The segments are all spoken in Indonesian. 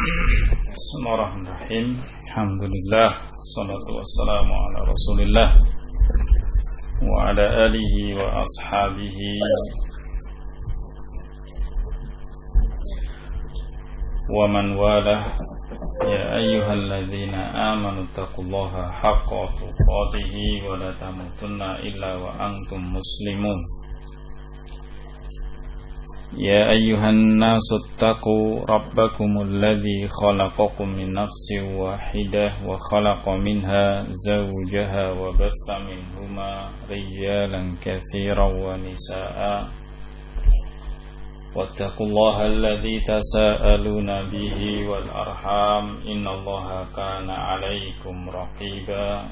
Bismillahirrahmanirrahim. Alhamdulillah, salatu wassalamu ala Rasulillah wa ala alihi wa ashabihi wa man walah. Ya ayyuhalladzina amanu taqullaha haqqa tuqatih wa la tamutunna illa wa antum muslimun. Ya ayyuhan nasu attaqu rabbakumul ladzi khalaqakum min nafsin wahidah wa khalaqa minha zawjaha wa batha minhuma rijalan katsiran wa nisaa'a wattaqullaha alladzi tasaaluna bihi wal arham innallaha kana 'alaikum raqiba.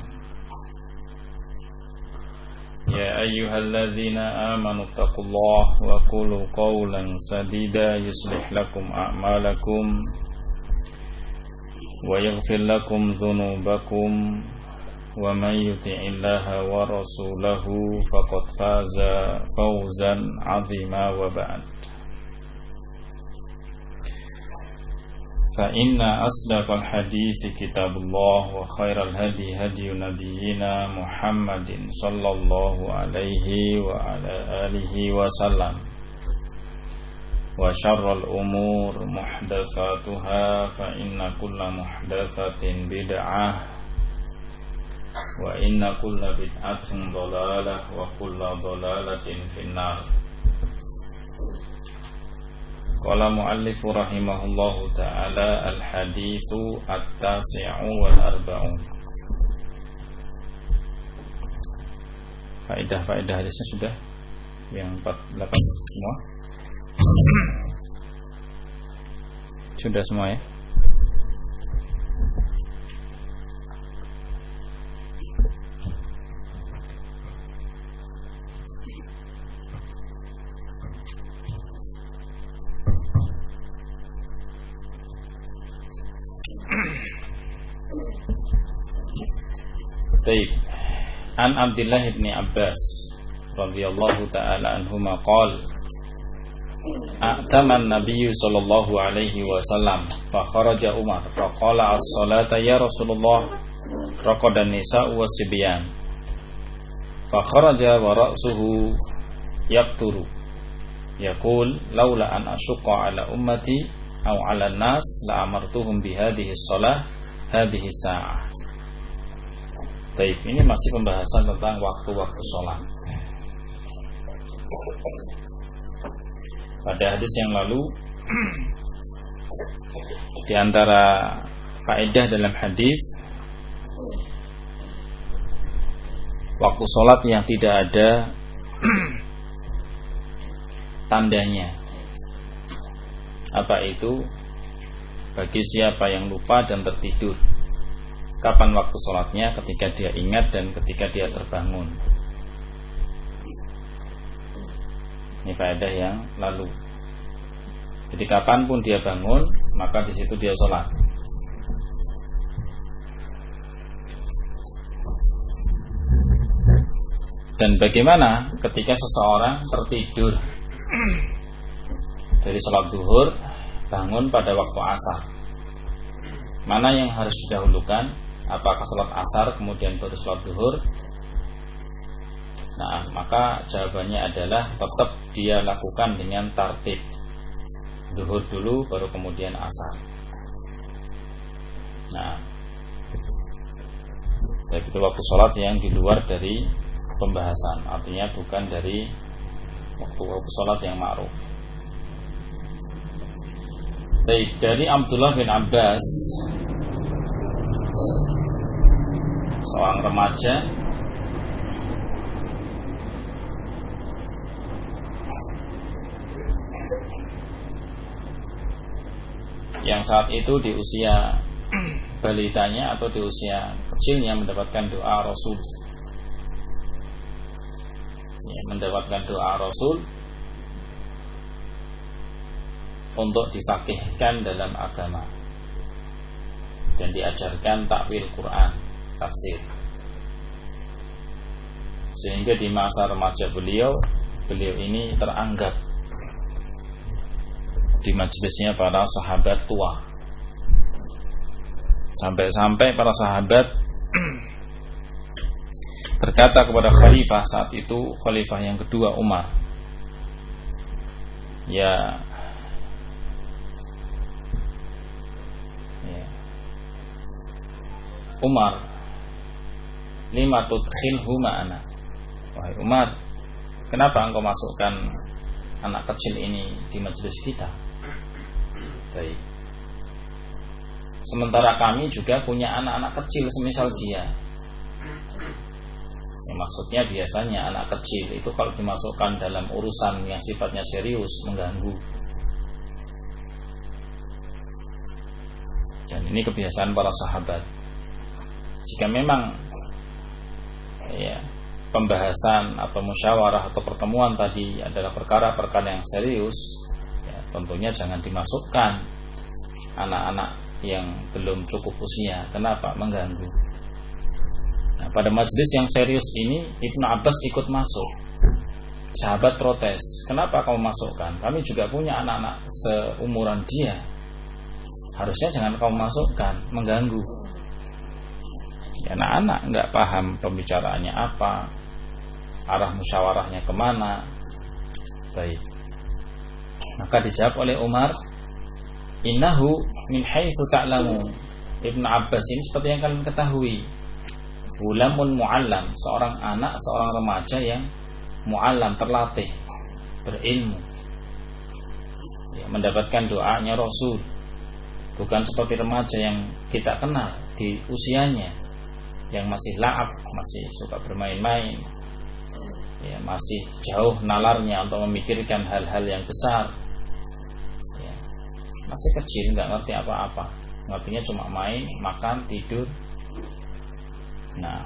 Ya ayyuhalladzina amanu taqullaha wa qulu qawlan sadida yuslih lakum a'malakum wa yaghfir lakum dhunubakum wa man yuti'illaha wa rasulahu faqad faza fawzan 'azima wa ba'd. Fa inna asdaqal hadits kitabullah wa khairal hadi hadi nabiyyina Muhammadin sallallahu alaihi wa ala alihi wa sallam wa syarrul umur muhdatsatuha fa inna kulla muhdatsatin bid'ah wa inna kulla bid'atin dhalalah wa kulla dhalalatin finnar. Qala muallifu rahimahullahu ta'ala al-hadithu at-tasi'u wal-arba'un. Faedah-faedah hadisnya sudah yang 48 semua. Sudah semua ya. Baik. An Abdullah bin Abbas radhiyallahu ta'ala anhuma qala a'tama an-nabiy sallallahu alaihi wasallam fa kharaja Umar fa qala as-salata ya Rasulullah raqada an-nisa'u was-sibyan fa kharaja wa ra'suhu yaqturu yaqul laula an ashqa ala ummati aw ala an-nas la amartuhum bi hadhihi as-salah hadhihi sa'ah. Baik, ini masih pembahasan tentang waktu-waktu sholat. Pada hadis yang lalu, di antara faedah dalam hadis, waktu sholat yang tidak ada tandanya. Apa itu? Bagi siapa yang lupa dan tertidur. Kapan waktu sholatnya? Ketika dia ingat dan ketika dia terbangun. Ini faedah yang lalu. Jadi kapanpun dia bangun, maka di situ dia sholat. Dan bagaimana ketika seseorang tertidur dari sholat zuhur, bangun pada waktu asar? Mana yang harus didahulukan? Apakah sholat asar kemudian baru sholat zuhur? Nah, maka jawabannya adalah tetap dia lakukan dengan tartib. Zuhur dulu baru kemudian asar. Nah, itu waktu sholat yang di luar dari pembahasan, artinya bukan dari waktu sholat yang ma'ruf. Baik, dari Abdullah bin Abbas, seorang remaja yang saat itu di usia balitanya atau di usia kecilnya mendapatkan doa Rasul, mendapatkan doa Rasul untuk difaqihkan dalam agama dan diajarkan takwil Quran, tafsir. Sehingga di masa remaja beliau ini teranggap di majelisnya para sahabat tua. Sampai-sampai para sahabat berkata kepada khalifah saat itu, khalifah yang kedua Umar, ya Umar, lima tudkhilhu ma'ana. Wahai Umar, kenapa engkau masukkan anak kecil ini di majelis kita? Baik. Sementara kami juga punya anak-anak kecil semisal dia. Ya, maksudnya biasanya anak kecil itu kalau dimasukkan dalam urusan yang sifatnya serius mengganggu. Dan ini kebiasaan para sahabat. Jika memang ya, pembahasan atau musyawarah atau pertemuan tadi adalah perkara-perkara yang serius, ya, tentunya jangan dimasukkan anak-anak yang belum cukup usia. Kenapa? Mengganggu. Nah, pada majelis yang serius ini Ibnu Abbas ikut masuk. Sahabat protes, kenapa kamu masukkan? Kami juga punya anak-anak seumuran dia. Harusnya jangan kamu masukkan, mengganggu. Ya, anak-anak nggak paham pembicaraannya apa, arah musyawarahnya kemana. Baik. Maka dijawab oleh Umar, innahu min haitsu ta'lamu. Ibnu Abbas ini seperti yang kalian ketahui, gulamun mu'allam, seorang anak, seorang remaja yang mu'allam, terlatih, berilmu, ya, mendapatkan doanya Rasul. Bukan seperti remaja yang kita kenal di usianya, yang masih la'ab, masih suka bermain-main, ya, masih jauh nalarnya untuk memikirkan hal-hal yang besar, ya, masih kecil, nggak ngerti apa-apa, ngertinya cuma main, makan, tidur. Nah,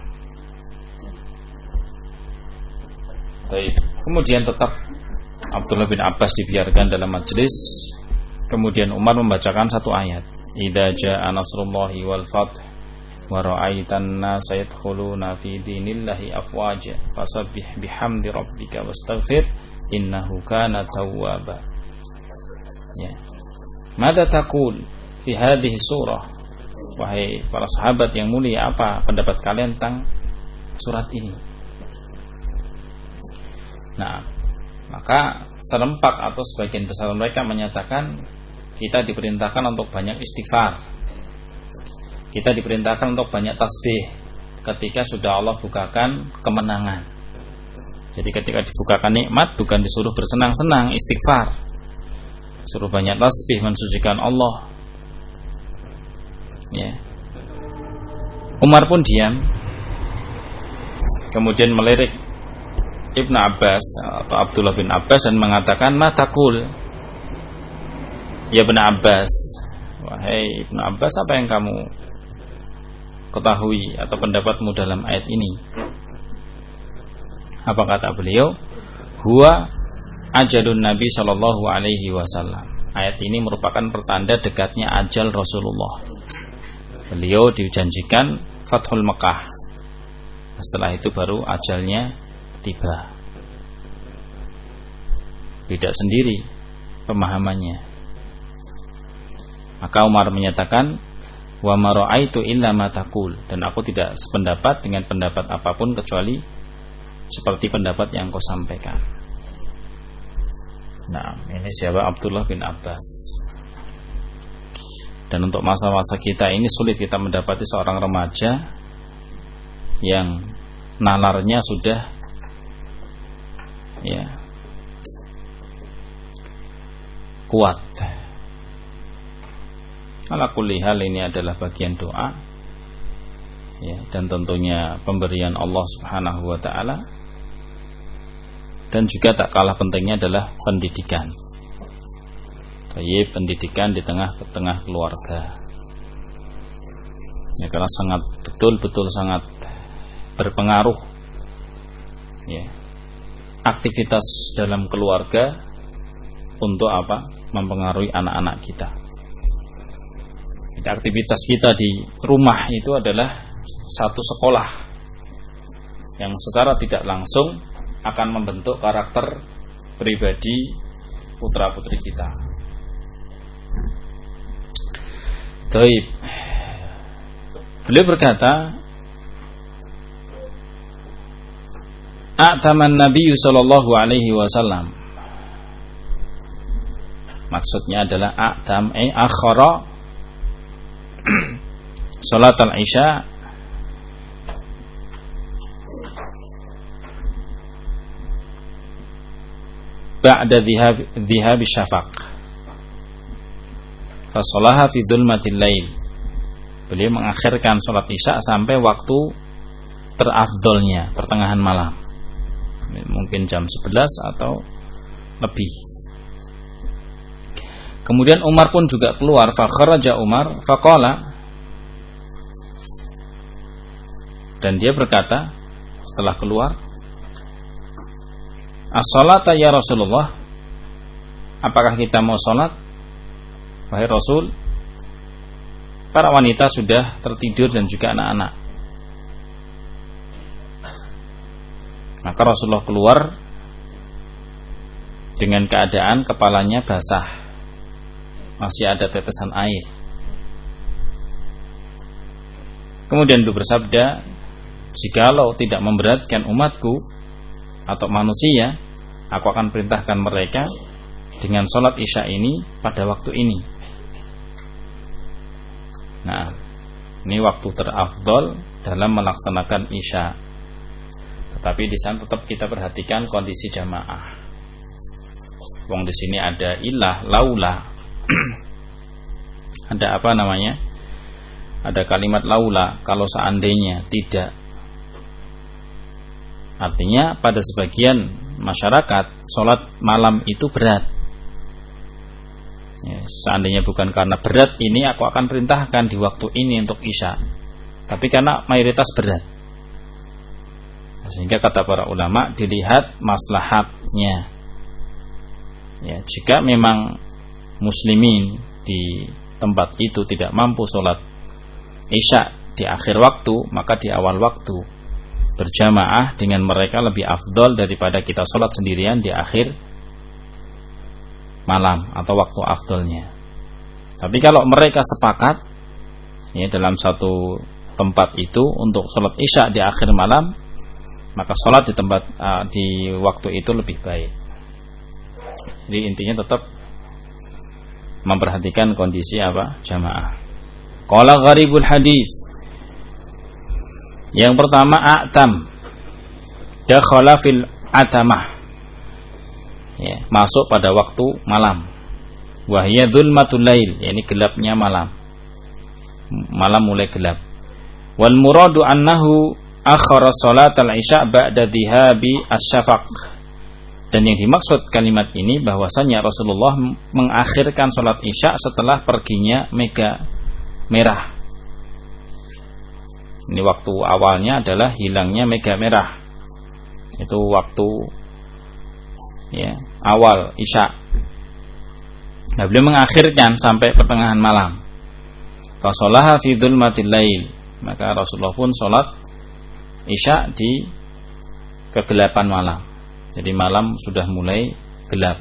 baik. Kemudian tetap Abdullah bin Abbas dibiarkan dalam majelis. Kemudian Umar membacakan satu ayat, idza jaa nasrullahi wal fath wa ra'aitan nasa yadkhuluna fi dinillahi afwaja fasabbih bihamdi rabbika wastaghfir innahu kana tawwaba. Ya. Mada taqul fi hadhihi surah? Wahai para sahabat yang mulia, apa pendapat kalian tentang surat ini? Nah, maka serempak atau sebagian besar mereka menyatakan kita diperintahkan untuk banyak istighfar, kita diperintahkan untuk banyak tasbih ketika sudah Allah bukakan kemenangan. Jadi ketika dibukakan nikmat bukan disuruh bersenang-senang, istighfar, suruh banyak tasbih, mensucikan Allah. Ya. Umar pun diam, kemudian melirik Ibnu Abbas atau Abdullah bin Abbas dan mengatakan, ma taqul ya Ibnu Abbas, wahai Ibnu Abbas, apa yang kamu ketahui atau pendapatmu dalam ayat ini? Apa kata beliau? Huwa ajalun Nabi sallallahu alaihi wasallam. Ayat ini merupakan pertanda dekatnya ajal Rasulullah. Beliau dijanjikan Fathul Mekah. Setelah itu baru ajalnya tiba. Tidak sendiri pemahamannya. Maka Umar menyatakan, wa ma ra'aitu illa ma taqul, dan aku tidak sependapat dengan pendapat apapun kecuali seperti pendapat yang kau sampaikan. Nah, ini siapa? Abdullah bin Abbas. Dan untuk masa-masa kita ini sulit kita mendapati seorang remaja yang nalarnya sudah ya kuat. Ala kulli hal ini adalah bagian doa, ya, dan tentunya pemberian Allah Subhanahu wa taala. Dan juga tak kalah pentingnya adalah pendidikan. Baik, pendidikan di tengah-tengah keluarga. Ya, karena sangat betul-betul sangat berpengaruh. Ya. Aktivitas dalam keluarga untuk apa? Mempengaruhi anak-anak kita. Jadi, aktivitas kita di rumah itu adalah satu sekolah yang secara tidak langsung akan membentuk karakter pribadi putra-putri kita. Baik. Beliau berkata, A'taman Nabi sallallahu alaihi wasallam. Maksudnya adalah a'tam akhara salat al-isya ba'da dhihab syafaq. Fa shalaha fi dhulmatil lail. Beliau mengakhirkan salat isya sampai waktu terafdolnya, pertengahan malam. Mungkin jam 11 atau lebih. Kemudian Umar pun juga keluar. Fa kharaja Umar faqala, dan dia berkata setelah keluar, as-salata ya Rasulullah, apakah kita mau salat wahai Rasul? Para wanita sudah tertidur dan juga anak-anak. Maka Rasulullah keluar dengan keadaan kepalanya basah, masih ada tetesan air. Kemudian beliau bersabda, jikalau tidak memberatkan umatku atau manusia, aku akan perintahkan mereka dengan sholat isya ini pada waktu ini. Nah, ini waktu terafdol dalam melaksanakan isya. Tetapi di sana tetap kita perhatikan kondisi jamaah. Wong di sini ada ilah, laula. Ada apa namanya? Ada kalimat laula, kalau seandainya tidak. Artinya pada sebagian masyarakat sholat malam itu berat. Ya, seandainya bukan karena berat ini, aku akan perintahkan di waktu ini untuk isya. Tapi karena mayoritas berat, sehingga kata para ulama dilihat maslahatnya. Ya, jika memang muslimin di tempat itu tidak mampu sholat isya di akhir waktu, maka di awal waktu berjamaah dengan mereka lebih afdol daripada kita sholat sendirian di akhir malam atau waktu afdolnya. Tapi kalau mereka sepakat ya dalam satu tempat itu untuk sholat isya di akhir malam, maka sholat di tempat di waktu itu lebih baik. Jadi intinya tetap memperhatikan kondisi apa jamaah. Qala gharibul hadis. Yang pertama a'tam, dakhala fil atamah. Ya, masuk pada waktu malam. Wa hiya dzulmatul lail, yakni gelapnya malam. Malam mulai gelap. Wal muradu annahu akhara salatal isya ba'da dhihabi asy-syafaq. Dan yang dimaksud kalimat ini bahwasanya Rasulullah mengakhirkan salat isya setelah perginya mega merah. Ini waktu awalnya adalah hilangnya mega merah. Itu waktu ya, awal isya. Nah, beliau mengakhirkan sampai pertengahan malam. Fa sholaha fi dzulmatil lail. Maka Rasulullah pun salat isya di kegelapan malam. Jadi malam sudah mulai gelap.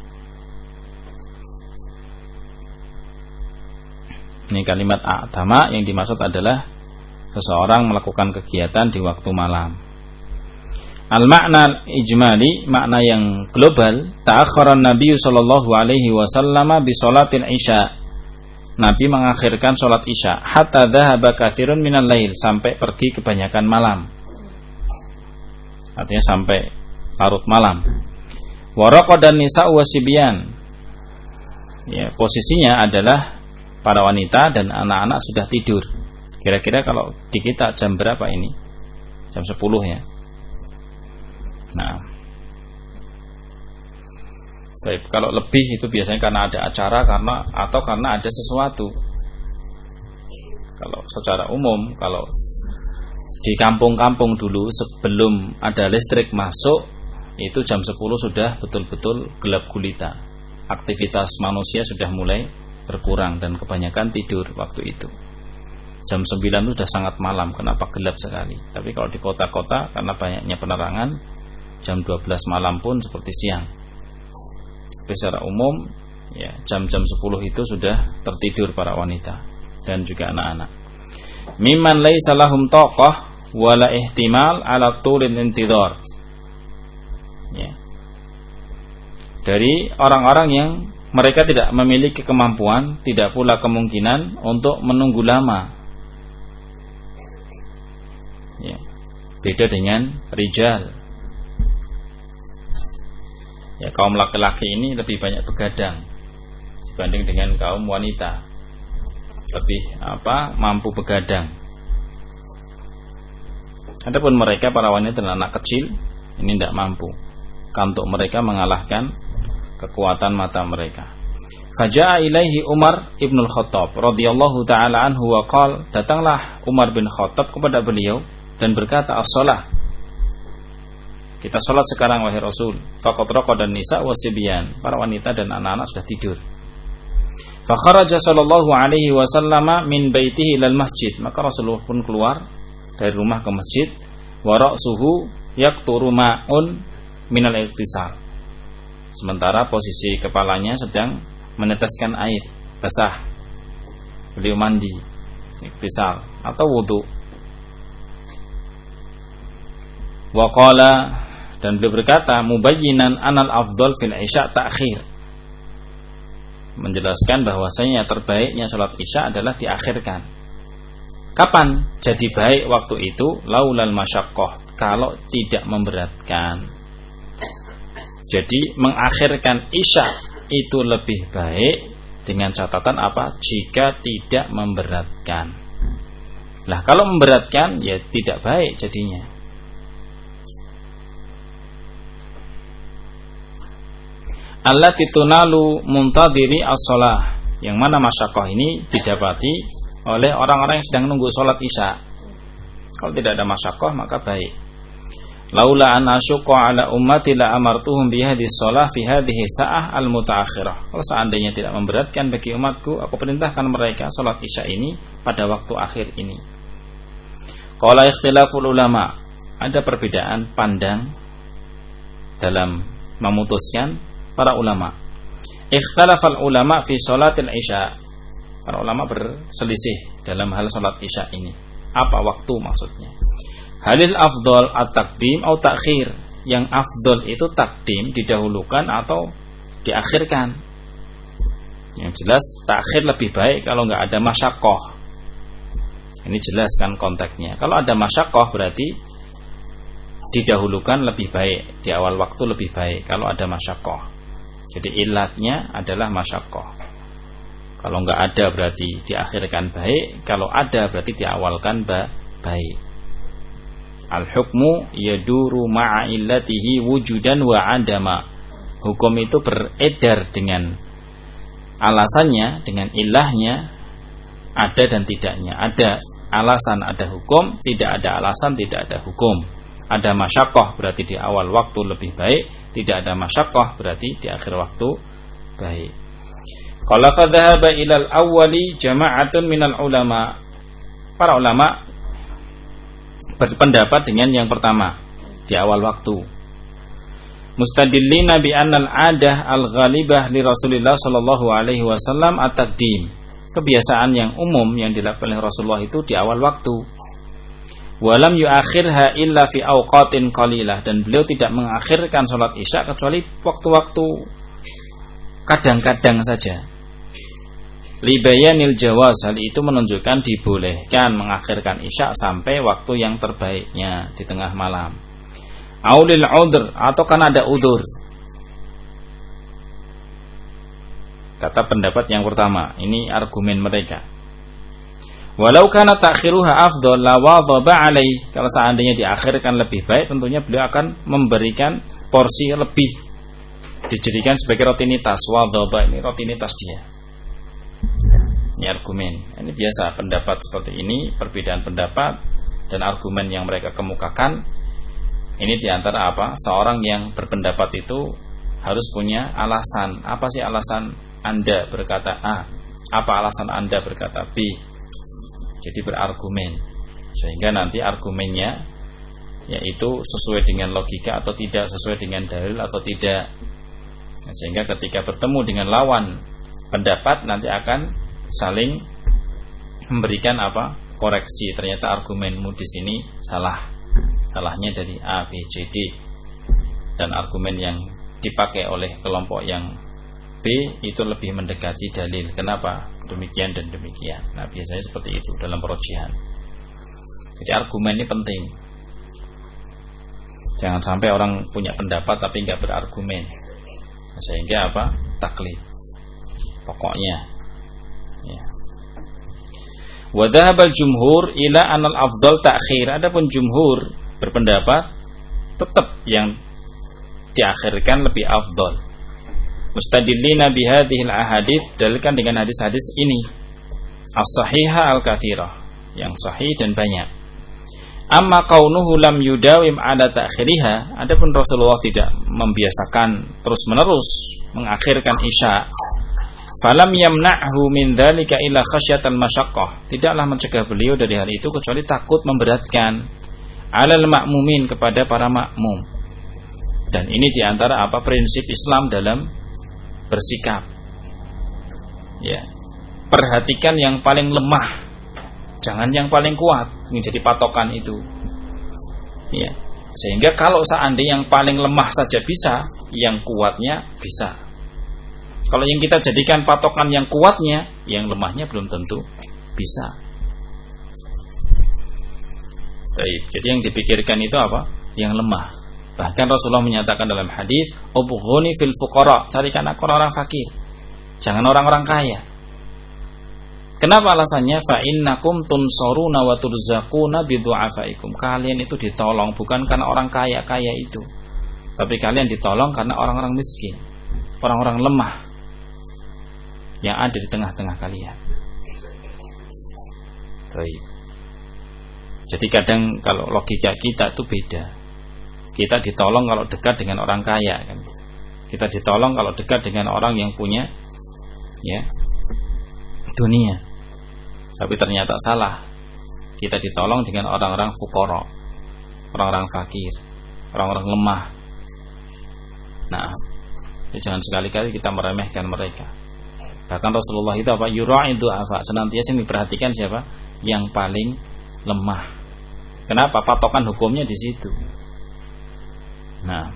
Ini kalimat a'tama yang dimaksud adalah seseorang melakukan kegiatan di waktu malam. Al-makna ijmali, makna yang global, ta'akhkharan Nabi sallallahu alaihi wasallam bi sholatil isya. Nabi mengakhirkan salat isya hatta dhahaba katsirun minal lail, sampai pergi kebanyakan malam. Artinya sampai larut malam. Wa raqadan nisa wasibyan. Ya, posisinya adalah para wanita dan anak-anak sudah tidur. Kira-kira kalau di kita jam berapa ini? Jam 10 ya. Nah, kalau lebih itu biasanya karena ada acara atau karena ada sesuatu. Kalau secara umum, kalau di kampung-kampung dulu sebelum ada listrik masuk, itu jam 10 sudah betul-betul gelap gulita. Aktivitas manusia sudah mulai berkurang dan kebanyakan tidur waktu itu. Jam 9 itu sudah sangat malam, kenapa gelap sekali. Tapi kalau di kota-kota karena banyaknya penerangan, jam 12 malam pun seperti siang. Tapi secara umum ya jam-jam 10 itu sudah tertidur para wanita dan juga anak-anak. mimman laisa lahum taqah wala ihtimal ala tulil intidhar. Ya. Dari orang-orang yang mereka tidak memiliki kemampuan, tidak pula kemungkinan untuk menunggu lama. Ya. Beda dengan rijal. Ya, kaum laki-laki ini lebih banyak begadang dibanding dengan kaum wanita. Lebih mampu begadang. Adapun mereka para wanita dan anak kecil ini tidak mampu. Kantuk mereka mengalahkan kekuatan mata mereka. Faja'a ilaihi Umar ibn al-Khattab radhiyallahu taala anhu wa qala, datanglah Umar bin Khattab kepada beliau dan berkata, as-shalah, kita salat sekarang wahai Rasul. Faqad raqada an-nisa wasibyan, para wanita dan anak-anak sudah tidur. Fa kharaja sallallahu alaihi wasallama min baitihi ilal masjid, maka Rasulullah pun keluar dari rumah ke masjid. Wa ra'suhu yaqturu ma'un minal ightisal, sementara posisi kepalanya sedang meneteskan air basah. Beliau mandi, ightisal atau wudu. Wa qala, dan beliau berkata, mubayyinan anal afdal fil isya ta'khir, menjelaskan bahwasanya terbaiknya salat isya adalah diakhirkan. Kapan jadi baik waktu itu? Laulal masyaqqah, kalau tidak memberatkan. Jadi mengakhirkan isya itu lebih baik dengan catatan apa? Jika tidak memberatkan. Lah kalau memberatkan ya tidak baik jadinya. Allati tunalu muntadiri as-shalah, yang mana masyaqqah ini didapati oleh orang-orang yang sedang nunggu salat isya. Kalau tidak ada masyaqqah maka baik. Laula an asyqa ala ummati la amartuhum bi hadhihi shalah fi hadhihi sa'ah al-mutaakhirah. Kalau seandainya tidak memberatkan bagi umatku, aku perintahkan mereka salat isya ini pada waktu akhir ini. Qala ikhtilaful ulama, ada perbedaan pandang dalam memutuskan para ulama. Ikhtalafal ulama fi sholatil isya. Para ulama berselisih dalam hal salat isya ini. Apa waktu maksudnya? Halil afdal at-taqdim atau ta'khir? Yang afdal itu takdim, didahulukan atau diakhirkan. Yang jelas ta'khir lebih baik kalau enggak ada masyaqqah. Ini jelas kan konteksnya. Kalau ada masyaqqah berarti didahulukan lebih baik, di awal waktu lebih baik kalau ada masyaqqah. Jadi ilatnya adalah masyaqqah. Kalau enggak ada berarti diakhirkan baik, kalau ada berarti diawalkan baik. Al-hukmu yaduru ma'a illatihi wujudan wa adama. Hukum itu beredar dengan alasannya, dengan ilahnya, ada dan tidaknya. Ada alasan ada hukum, tidak ada alasan tidak ada hukum. Ada masyaqqah berarti di awal waktu lebih baik, tidak ada masyaqqah berarti di akhir waktu baik. Qala fa dhahaba ilal awwali jama'atun minal ulama. Para ulama berpendapat dengan yang pertama, di awal waktu. Mustadillina bi annal adah al-ghalibah li Rasulillah sallallahu alaihi wasallam at-taqdim. Kebiasaan yang umum yang dilakukan oleh Rasulullah itu di awal waktu. Walam yuakhirha illa fi awqatin qalilah, dan beliau tidak mengakhirkan salat isya kecuali waktu-waktu kadang-kadang saja. Libayanil jawaz, hal itu menunjukkan dibolehkan mengakhirkan isya sampai waktu yang terbaiknya di tengah malam. Aulil udhr, atau karena ada udzur. Kata pendapat yang pertama, ini argumen mereka. Walau kana ta'khiruha afdal la wadaba alaih, kalau seandainya diakhirkan lebih baik, tentunya beliau akan memberikan porsi lebih, dijadikan sebagai rutinitas. Wadaba ini rutinitas dia. Ini argumen. Ini biasa pendapat seperti ini, perbedaan pendapat dan argumen yang mereka kemukakan. Ini diantara apa? Seorang yang berpendapat itu harus punya alasan. Apa sih alasan Anda berkata A? Apa alasan Anda berkata B? Jadi berargumen, sehingga nanti argumennya yaitu sesuai dengan logika atau tidak, sesuai dengan dalil atau tidak. Sehingga ketika bertemu dengan lawan pendapat nanti akan saling memberikan apa? koreksi, ternyata argumenmu di sini salah. Salahnya dari A, B, C, D. Dan argumen yang dipakai oleh kelompok yang B itu lebih mendekati dalil. Kenapa? Demikian dan demikian. Nah, biasanya seperti itu dalam perojihan. Jadi argumen ini penting. Jangan sampai orang punya pendapat tapi nggak berargumen, sehingga apa? Taklid. Pokoknya. Ya. Wa dhahabal jumhur ila anal afdal ta'khir. Adapun jumhur berpendapat tetap yang diakhirkan lebih afdal. Mustadillina bihadhil ahadits, dalilkan dengan hadis-hadis ini. As-sahihah al-katsirah, yang sahih dan banyak. Amma kaunuhu lam yudawim ala ta'khiriha, adapun Rasulullah tidak membiasakan terus-menerus mengakhirkan isya, falam yamna'hu min dzalika illa khasyatan masyaqqah, tidaklah mencegah beliau dari hal itu kecuali takut memberatkan alal makmumin, kepada para makmum. Dan ini diantara apa prinsip Islam dalam bersikap. Ya, perhatikan yang paling lemah, jangan yang paling kuat menjadi patokan itu. Ya, sehingga kalau seandainya yang paling lemah saja bisa, yang kuatnya bisa. Kalau yang kita jadikan patokan yang kuatnya, yang lemahnya belum tentu bisa. Baik, jadi yang dipikirkan itu apa? Yang lemah. Bahkan Rasulullah menyatakan dalam hadis, "Ubghuni fil fuqara", carikan aku orang fakir, jangan orang-orang kaya. Kenapa alasannya? Fa innakum tunsaruna wa turzaquna bi du'afaikum. Kalian itu ditolong bukan karena orang kaya-kaya itu, tapi kalian ditolong karena orang-orang miskin, orang-orang lemah yang ada di tengah-tengah kalian. Baik. Jadi kadang kalau logika kita itu beda. Kita ditolong kalau dekat dengan orang kaya kan. Kita ditolong kalau dekat dengan orang yang punya ya dunia. Tapi ternyata salah. Kita ditolong dengan orang-orang fuqara, orang-orang fakir, orang-orang lemah. Nah, jangan sekali-kali kita meremehkan mereka. Bahkan Rasulullah itu apa? Yura'idu afa, senantiasa memperhatikan siapa? Yang paling lemah. Kenapa? Patokan hukumnya di situ. Nah,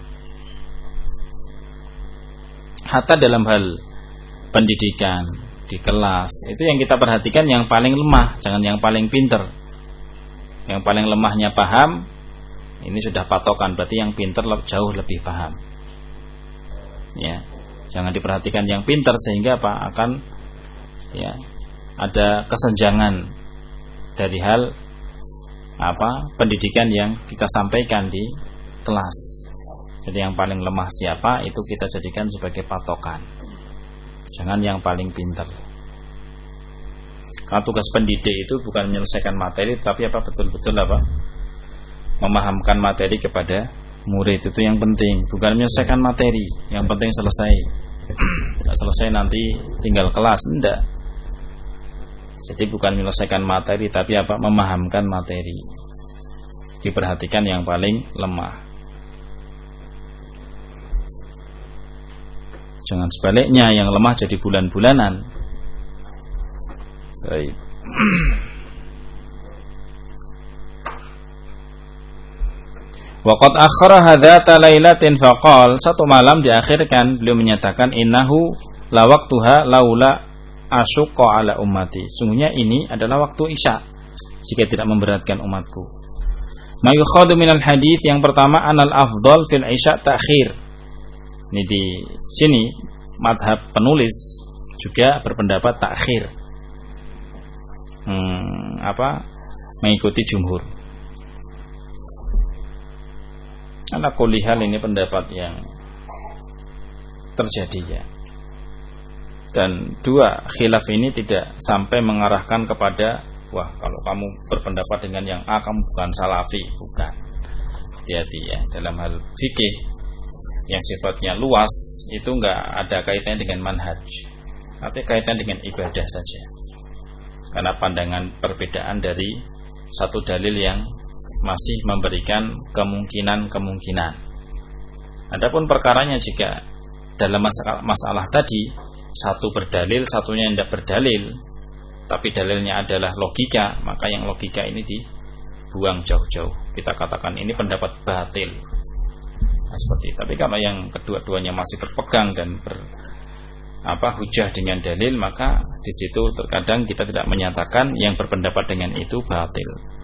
hatta dalam hal pendidikan di kelas itu yang kita perhatikan yang paling lemah, jangan yang paling pinter. Yang paling lemahnya paham, ini sudah patokan, berarti yang pinter jauh lebih paham. Ya, jangan diperhatikan yang pinter sehingga apa? Akan ya ada kesenjangan dari hal apa? Pendidikan yang kita sampaikan di kelas. Jadi yang paling lemah siapa itu kita jadikan sebagai patokan. Jangan yang paling pintar. Karena tugas pendidik itu bukan menyelesaikan materi, tapi apa betul-betul apa? Memahamkan materi kepada murid, itu yang penting. Bukan menyelesaikan materi, yang penting selesai. Tidak selesai nanti tinggal kelas, enggak. Jadi bukan menyelesaikan materi, tapi apa? Memahamkan materi. Diperhatikan yang paling lemah. Jangan sebaliknya yang lemah jadi bulan-bulanan. Baik. Waqad akhara hadzata lailatin faqal, satu malam diakhirkan beliau menyatakan innahu la waqtuha laula asyqa ala ummati. Sungguhnya ini adalah waktu Isya jika tidak memberatkan umatku. Ma yukhadu minal hadits, yang pertama anal afdal fil Isya ta'khir. Ini di sini madhab penulis juga berpendapat takhir, mengikuti jumhur. Ala kulli hal ini pendapat yang terjadi ya. Dan dua khilaf ini tidak sampai mengarahkan kepada wah kalau kamu berpendapat dengan yang A kamu bukan salafi, bukan. Hati-hati ya, dalam hal fikih yang sifatnya luas itu enggak ada kaitannya dengan manhaj, tapi kaitannya dengan ibadah saja. Karena pandangan perbedaan dari satu dalil yang masih memberikan kemungkinan-kemungkinan. Adapun perkaranya jika dalam masalah tadi satu berdalil, satunya tidak berdalil, tapi dalilnya adalah logika, maka yang logika ini dibuang jauh-jauh. Kita katakan ini pendapat batil. Nah, seperti itu. Tapi kalau yang kedua-duanya masih berpegang dan hujah dengan dalil, maka di situ terkadang kita tidak menyatakan yang berpendapat dengan itu batil.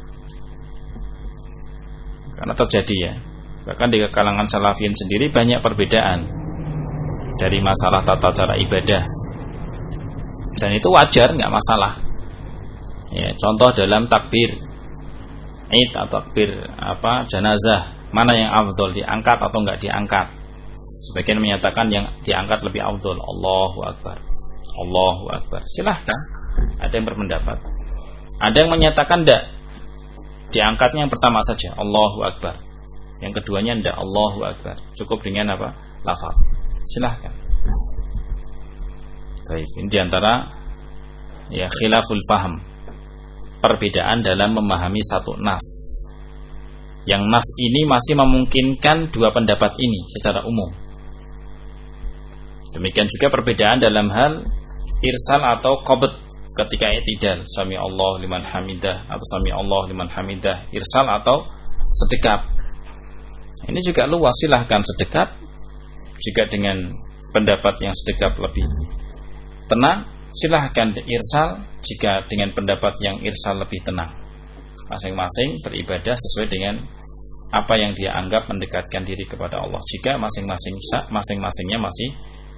Karena terjadi ya. Bahkan di kalangan salafin sendiri banyak perbedaan dari masalah tata cara ibadah. Dan itu wajar, nggak masalah. Ya, contoh dalam takbir Id atau takbir jenazah, mana yang afdol, diangkat atau enggak diangkat. Sebagian menyatakan yang diangkat lebih afdol. Allahu Akbar, Allahu Akbar. Silahkan, ada yang berpendapat. Ada yang menyatakan enggak, diangkatnya yang pertama saja, Allahu Akbar. Yang keduanya enggak, Allahu Akbar. Cukup dengan lafaz. Silahkan. Baik, ini diantara ya khilaful faham, perbedaan dalam memahami satu nas. Yang nas ini masih memungkinkan dua pendapat ini secara umum. Demikian juga perbedaan dalam hal irsal atau qabd ketika i'tidal, sami Allah liman hamidah atau sami Allah liman hamidah, irsal atau sedekap. Ini juga luas, silahkan sedekap juga dengan pendapat yang sedekap lebih tenang, silahkan irsal jika dengan pendapat yang irsal lebih tenang. Masing-masing beribadah sesuai dengan apa yang dia anggap mendekatkan diri kepada Allah. Jika masing-masingnya masih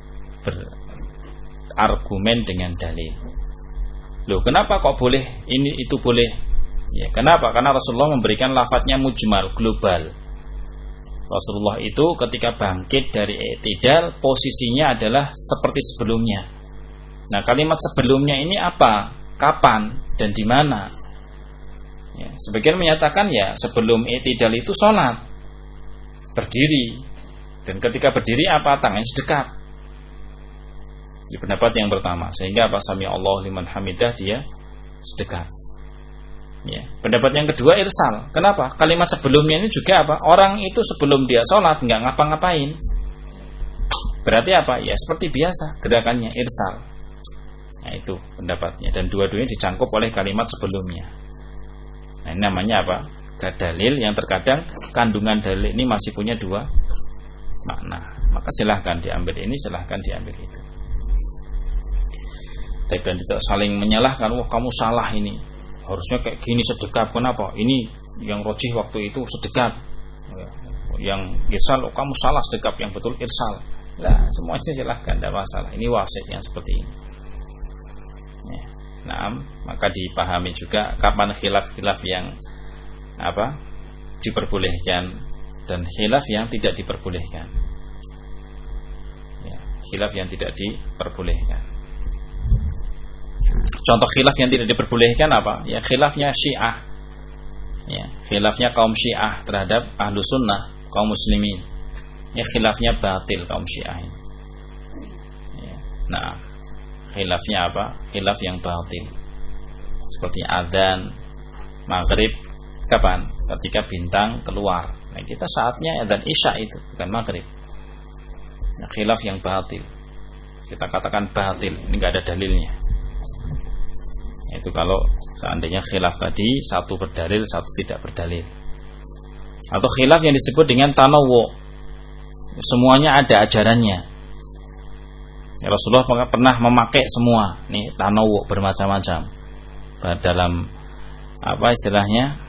berargumen dengan dalil. Loh, kenapa kok boleh ini itu boleh? Ya, kenapa? Karena Rasulullah memberikan lafadznya mujmal, global. Rasulullah itu ketika bangkit dari i'tidal posisinya adalah seperti sebelumnya. Nah, kalimat sebelumnya ini apa? Kapan dan di mana? Ya, sebagian menyatakan ya sebelum i'tidal itu sholat, berdiri, dan ketika berdiri apa? Tangan sedekap. Di pendapat yang pertama, sehingga apa? Sami Allah liman hamidah, dia sedekap. Ya, pendapat yang kedua irsal. Kenapa? Kalimat sebelumnya ini juga apa? Orang itu sebelum dia sholat nggak ngapa-ngapain. Berarti apa? Ya seperti biasa gerakannya, irsal. Nah, itu pendapatnya. Dan dua-duanya dicangkup oleh kalimat sebelumnya. Nah, ini namanya apa? Dalil yang terkadang kandungan dalil ini masih punya dua makna. Maka silahkan diambil ini, silahkan diambil itu. Dan tidak saling menyalahkan. Wah, kamu salah ini. Harusnya kayak gini sedekap. Kenapa? Ini yang rojih waktu itu sedekap. Yang irsal, oh, kamu salah sedekap. Yang betul irsal. Nah, semuanya silahkan, tidak masalah. Ini wasit yang seperti ini. Ya. Nah, maka dipahami juga kapan khilaf-khilaf yang diperbolehkan dan khilaf yang tidak diperbolehkan. Ya, khilaf yang tidak diperbolehkan. Contoh khilaf yang tidak diperbolehkan apa? Ya, khilafnya Syiah. Ya, khilafnya kaum Syiah terhadap ahlu sunnah, kaum muslimin. Ya, khilafnya batil kaum Syiah ini. Ya. Nah, khilafnya apa? Khilaf yang batil. Seperti adzan maghrib kapan? Ketika bintang keluar. Nah, kita saatnya adzan isya itu, bukan maghrib. Nah, khilaf yang batil. Kita katakan batil, ini enggak ada dalilnya. Itu kalau seandainya khilaf tadi satu berdalil, satu tidak berdalil. Atau khilaf yang disebut dengan tanawwu. Semuanya ada ajarannya. Ya, Rasulullah pernah memakai semua. Nih tanawwu bermacam-macam. Dalam apa istilahnya?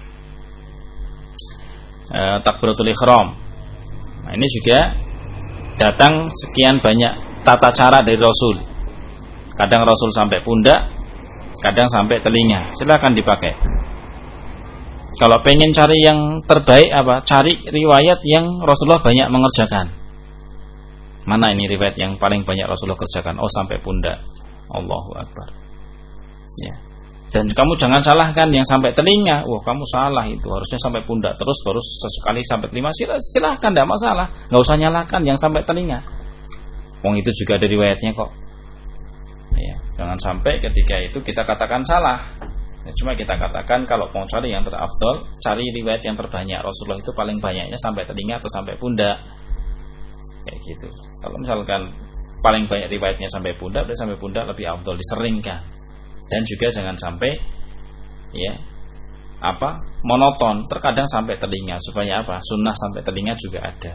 Takbiratul ihram. Nah, ini juga datang sekian banyak tata cara dari Rasul. Kadang Rasul sampai pundak, kadang sampai telinga. Silakan dipakai. Kalau pengen cari yang terbaik apa? Cari riwayat yang Rasulullah banyak mengerjakan. Mana ini riwayat yang paling banyak Rasulullah kerjakan? Oh, sampai pundak. Allahu Akbar. Ya. Dan kamu jangan salahkan yang sampai telinga. Wah, kamu salah itu. Harusnya sampai pundak terus baru sesekali sampai telinga. Silahkan, tidak masalah. Nggak usah nyalahkan yang sampai telinga. Wong itu juga ada riwayatnya kok. Ya, jangan sampai ketika itu kita katakan salah. Ya, cuma kita katakan kalau mau cari yang terafdol, cari riwayat yang terbanyak. Rasulullah itu paling banyaknya sampai telinga atau sampai pundak. Kayak gitu. Kalau misalkan paling banyak riwayatnya sampai pundak, berarti sampai pundak lebih afdol, diseringkan. Dan juga jangan sampai ya monoton, terkadang sampai telinga. Supaya apa? Sunnah sampai telinga juga ada.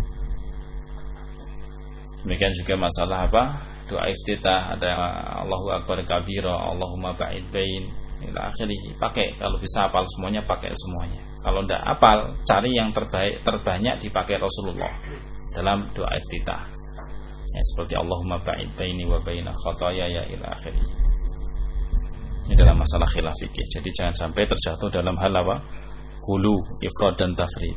Demikian juga masalah doa iftitah, ada Allahu Akbar kabira, Allahumma ba'id bain ila akhirih. Pakai, kalau bisa hafal semuanya, pakai semuanya. Kalau tidak hafal, cari yang terbanyak dipakai Rasulullah dalam doa iftitah. Ya, seperti Allahumma ba'id baini wa baina khataaya ila akhirih. Ini dalam masalah khilaf fikih. Jadi jangan sampai terjatuh dalam hal Gulu, ifrad dan tafrid.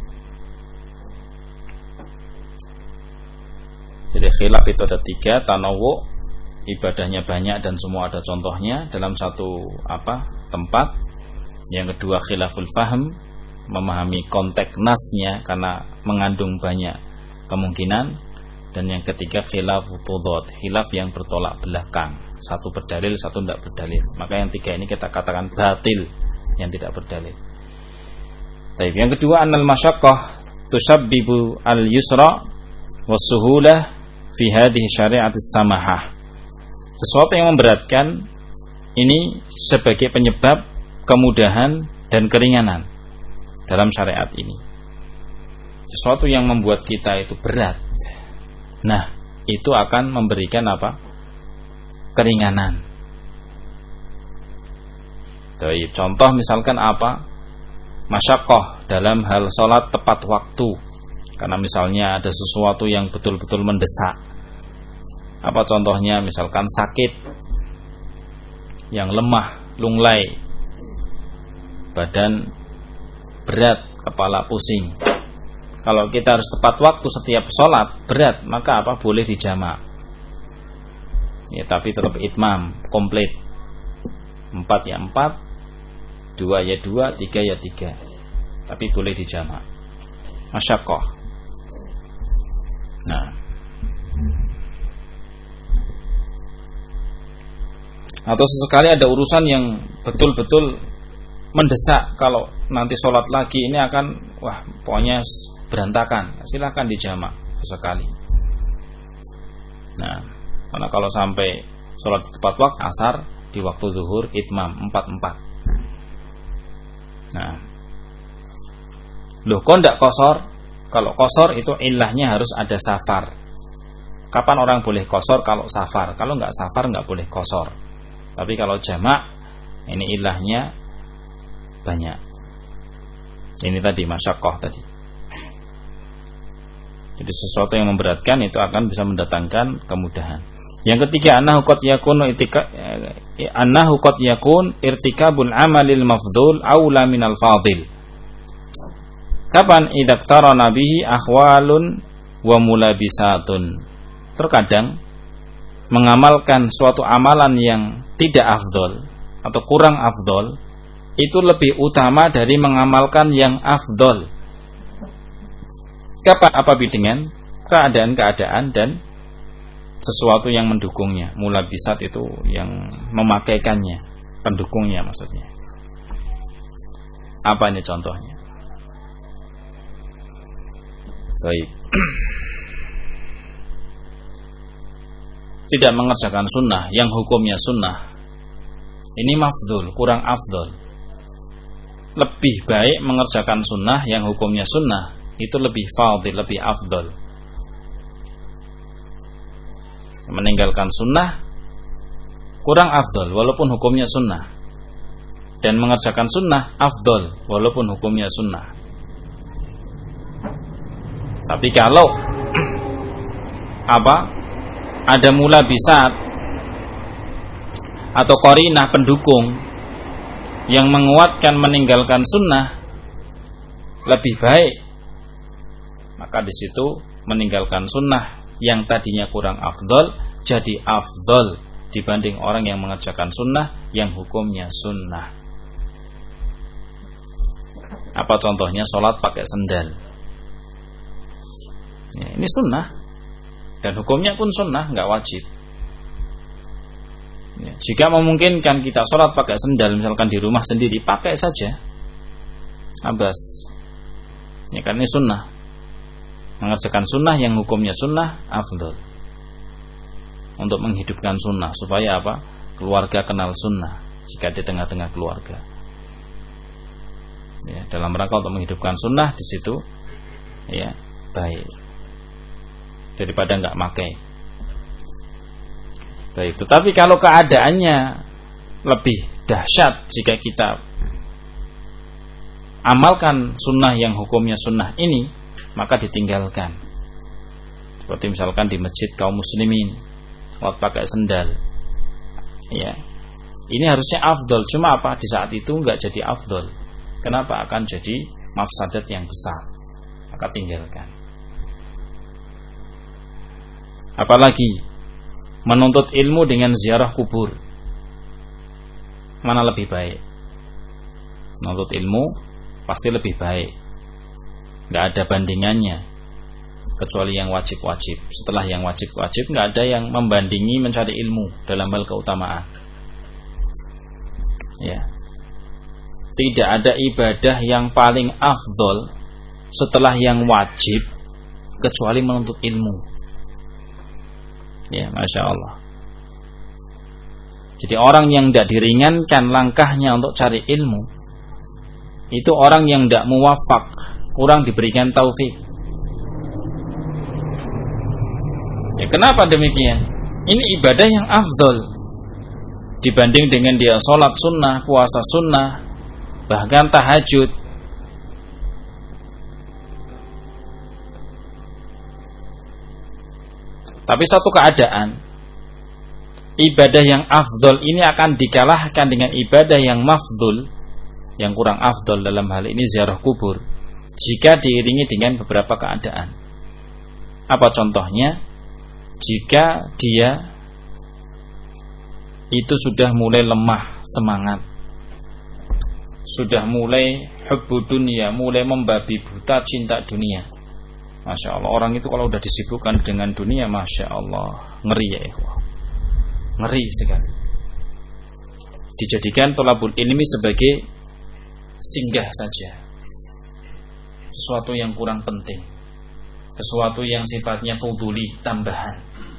Jadi khilaf itu ada 3, tanawu, ibadahnya banyak dan semua ada contohnya dalam satu tempat. Yang kedua khilaful fahm, memahami konteks nasnya karena mengandung banyak kemungkinan. Dan yang ketiga khilaf tudad, khilaf yang bertolak belakang, satu berdalil, satu tidak berdalil. Maka yang 3 ini kita katakan batil, yang tidak berdalil. Baik, yang kedua annal masyaqqah tusabbibu al-yusra was-suhulah fi hadhihi syari'atis samahah. Sesuatu yang memberatkan ini sebagai penyebab kemudahan dan keringanan dalam syariat ini. Sesuatu yang membuat kita itu berat, nah itu akan memberikan keringanan. Jadi contoh misalkan masyaqqah dalam hal sholat tepat waktu. Karena misalnya ada sesuatu yang betul-betul mendesak. Apa contohnya? Misalkan sakit yang lemah, lunglai, badan berat, kepala pusing. Kalau kita harus tepat waktu setiap sholat, berat, maka boleh dijamak. Ya, tapi tetap itmam, komplit. 4 ya 4, 2 ya 2, 3 ya 3. Tapi boleh dijamak. Masyaqqah. Nah, atau sesekali ada urusan yang betul-betul mendesak, kalau nanti sholat lagi ini akan pokoknya berantakan, silahkan dijamak sesekali. Nah, karena kalau sampai sholat tepat waktu asar di waktu zuhur itmam 4-4. Nah, loh kok tidak qashar? Kalau qashar itu ilahnya harus ada safar. Kapan orang boleh qashar? Kalau safar. Kalau enggak safar enggak boleh qashar. Tapi kalau jamak ini ilahnya banyak. Ini tadi masyaqqah tadi. Jadi sesuatu yang memberatkan itu akan bisa mendatangkan kemudahan. Yang ketiga annahu qad yakun irtikabul amalil mafdhul aula minal fadil. Kapan idaqtarana bihi ahwalun wa mulabisatun. Terkadang mengamalkan suatu amalan yang tidak afdol atau kurang afdol itu lebih utama dari mengamalkan yang afdol. Kapan? Apabila dengan keadaan-keadaan dan sesuatu yang mendukungnya. Mulabisat itu yang memakaikannya, pendukungnya maksudnya. Apa ini contohnya? Baik. Tidak mengerjakan sunnah yang hukumnya sunnah, ini mafdhul, kurang afdol. Lebih baik mengerjakan sunnah yang hukumnya sunnah, itu lebih fadil, lebih afdol. Meninggalkan sunnah kurang afdol walaupun hukumnya sunnah, dan mengerjakan sunnah afdol walaupun hukumnya sunnah. Tapi kalau ada mulabisat atau qarinah pendukung yang menguatkan meninggalkan sunnah, lebih baik maka di situ meninggalkan sunnah yang tadinya kurang afdol jadi afdol dibanding orang yang mengerjakan sunnah yang hukumnya sunnah. Apa contohnya? Sholat pakai sendal. Ya, ini sunnah dan hukumnya pun sunnah, nggak wajib. Ya, jika memungkinkan kita sholat pakai sendal, misalkan di rumah sendiri, pakai saja, abas. Ya, karena ini sunnah. Mengerjakan sunnah yang hukumnya sunnah, afdol. Untuk menghidupkan sunnah supaya keluarga kenal sunnah jika di tengah-tengah keluarga. Ya, dalam rangka untuk menghidupkan sunnah di situ, ya baik daripada nggak pakai. Baik. Tetapi kalau keadaannya lebih dahsyat jika kita amalkan sunnah yang hukumnya sunnah ini, maka ditinggalkan. Seperti misalkan di masjid kaum muslimin sholat pakai sendal, ya ini harusnya afdol. Cuma apa, di saat itu nggak jadi afdol. Kenapa? Akan jadi mafsadat yang besar, maka tinggalkan. Apalagi menuntut ilmu dengan ziarah kubur, mana lebih baik? Menuntut ilmu pasti lebih baik, nggak ada bandingannya, kecuali yang wajib-wajib. Setelah yang wajib-wajib, nggak ada yang membandingi mencari ilmu dalam hal keutamaan. Ya, tidak ada ibadah yang paling afdol setelah yang wajib kecuali menuntut ilmu. Ya, Masya Allah. Jadi orang yang tidak diringankan langkahnya untuk cari ilmu, itu orang yang tidak muwafaq, kurang diberikan taufik. Ya, kenapa demikian? Ini ibadah yang afdol dibanding dengan dia sholat sunnah, puasa sunnah, bahkan tahajud. Tapi satu keadaan, ibadah yang afdol ini akan dikalahkan dengan ibadah yang mafdul, yang kurang afdol, dalam hal ini ziarah kubur, jika diiringi dengan beberapa keadaan. Apa contohnya? Jika dia itu sudah mulai lemah semangat, sudah mulai hubbu dunia, mulai membabi buta cinta dunia. Masya Allah, orang itu kalau sudah disibukkan dengan dunia, Masya Allah, ngeri ya ikhwah, ngeri sekali. Dijadikan thalabul ilmi sebagai singgah saja, sesuatu yang kurang penting, sesuatu yang sifatnya fuduli, tambahan.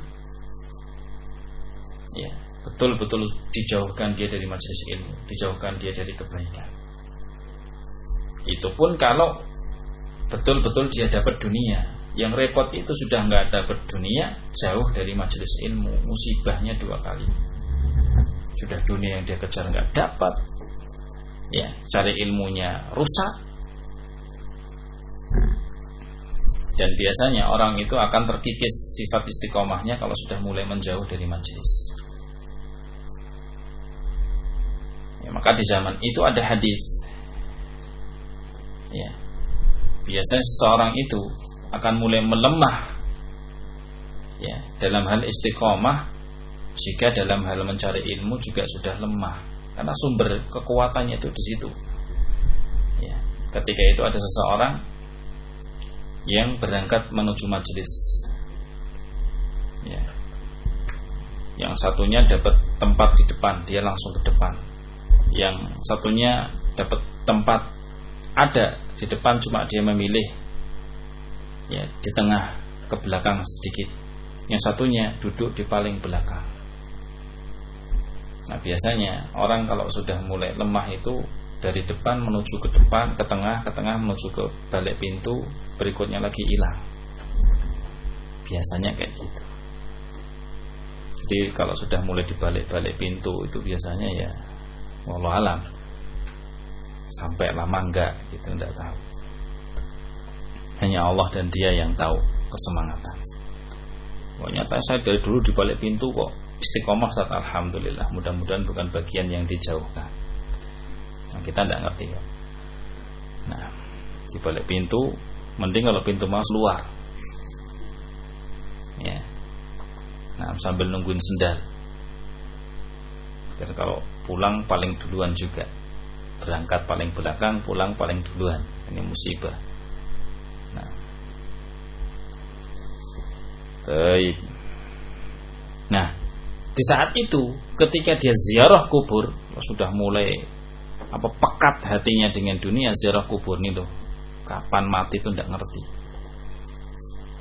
Ya, betul-betul dijauhkan dia dari majelis ilmu, dijauhkan dia dari kebaikan. Itu pun kalau betul-betul dia dapat dunia. Yang repot itu sudah nggak dapat dunia, jauh dari majelis ilmu, musibahnya 2 kali. Sudah dunia yang dia kejar nggak dapat, ya, cari ilmunya rusak. Dan biasanya orang itu akan terkikis sifat istiqomahnya kalau sudah mulai menjauh dari majelis. Ya, maka di zaman itu ada hadis. Ya, biasanya seseorang itu akan mulai melemah, ya, dalam hal istiqomah jika dalam hal mencari ilmu juga sudah lemah, karena sumber kekuatannya itu di situ. Ya, ketika itu ada seseorang yang berangkat menuju majelis, ya, yang satunya dapat tempat di depan, dia langsung ke depan. Yang satunya dapat tempat ada di depan, cuma dia memilih, ya, di tengah ke belakang sedikit. Yang satunya duduk di paling belakang. Nah, biasanya orang kalau sudah mulai lemah itu dari depan menuju ke depan, ke tengah menuju ke balik pintu, berikutnya lagi hilang. Biasanya kayak gitu. Jadi kalau sudah mulai di balik-balik pintu itu biasanya ya wallahu alam, sampai lama enggak gitu, enggak tahu. Hanya Allah dan Dia yang tahu kesemangatan. Pokoknya saya dari dulu di balik pintu kok istiqomah, saat alhamdulillah. Mudah-mudahan bukan bagian yang dijauhkan. Nah, kita tidak ngerti ya. Nah, di balik pintu, mending kalau pintu masuk luar, ya. Nah, sambil nungguin sendal. Dan kalau pulang paling duluan juga, berangkat paling belakang, pulang paling duluan. Ini musibah. Nah, baik. Nah, di saat itu, ketika dia ziarah kubur, sudah mulai pekat hatinya dengan dunia, ziarah kubur nih loh, kapan mati itu tidak ngerti.